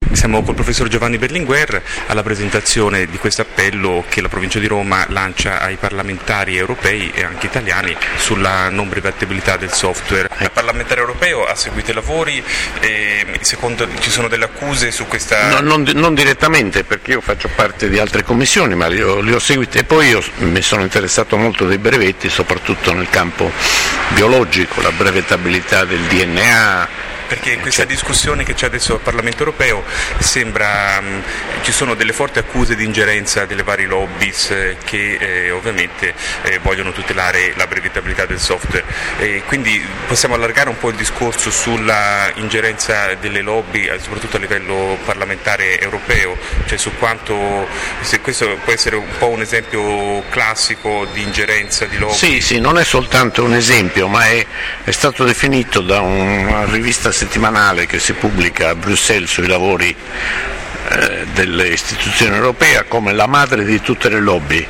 Siamo col professor Giovanni Berlinguer alla presentazione di questo appello che la provincia di Roma lancia ai parlamentari europei e anche italiani sulla non brevettabilità del software. Il parlamentare europeo ha seguito i lavori e secondo ci sono delle accuse su questa... Non direttamente, perché io faccio parte di altre commissioni, ma li ho seguiti, e poi io mi sono interessato molto dei brevetti, soprattutto nel campo biologico, la brevettabilità del DNA. Perché in questa discussione che c'è adesso al Parlamento europeo sembra ci sono delle forti accuse di ingerenza delle varie lobbies che ovviamente vogliono tutelare la brevettabilità del software. Quindi possiamo allargare un po' il discorso sulla ingerenza delle lobby, soprattutto a livello parlamentare europeo, cioè su quanto, se questo può essere un po' un esempio classico di ingerenza di lobby. Sì, non è soltanto un esempio, ma è stato definito da una rivista settimanale che si pubblica a Bruxelles sui lavori delle istituzioni europee come la madre di tutte le lobby,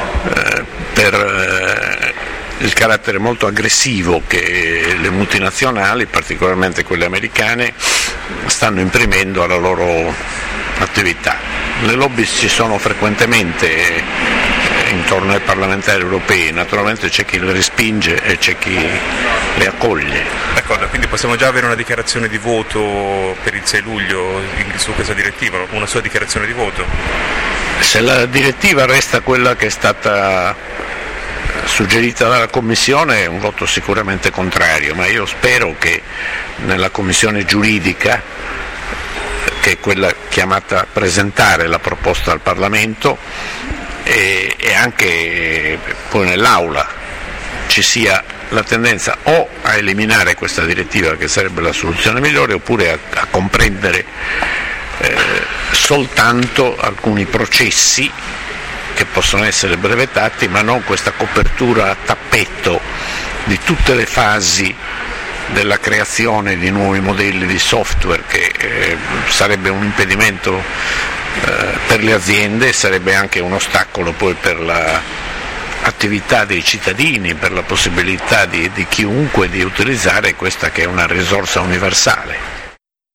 per il carattere molto aggressivo che le multinazionali, particolarmente quelle americane, stanno imprimendo alla loro attività. Le lobby ci sono frequentemente intorno ai parlamentari europei, naturalmente c'è chi le respinge e c'è chi le accoglie. D'accordo, quindi possiamo già avere una dichiarazione di voto per il 6 luglio su questa direttiva, una sua dichiarazione di voto? Se la direttiva resta quella che è stata suggerita dalla Commissione è un voto sicuramente contrario, ma io spero che nella Commissione giuridica, che è quella chiamata a presentare la proposta al Parlamento, e anche poi nell'Aula ci sia la tendenza o a eliminare questa direttiva, che sarebbe la soluzione migliore, oppure a comprendere soltanto alcuni processi che possono essere brevettati, ma non questa copertura a tappetto di tutte le fasi della creazione di nuovi modelli di software, che sarebbe un impedimento per le aziende, sarebbe anche un ostacolo poi per l'attività dei cittadini, per la possibilità di chiunque di utilizzare questa che è una risorsa universale.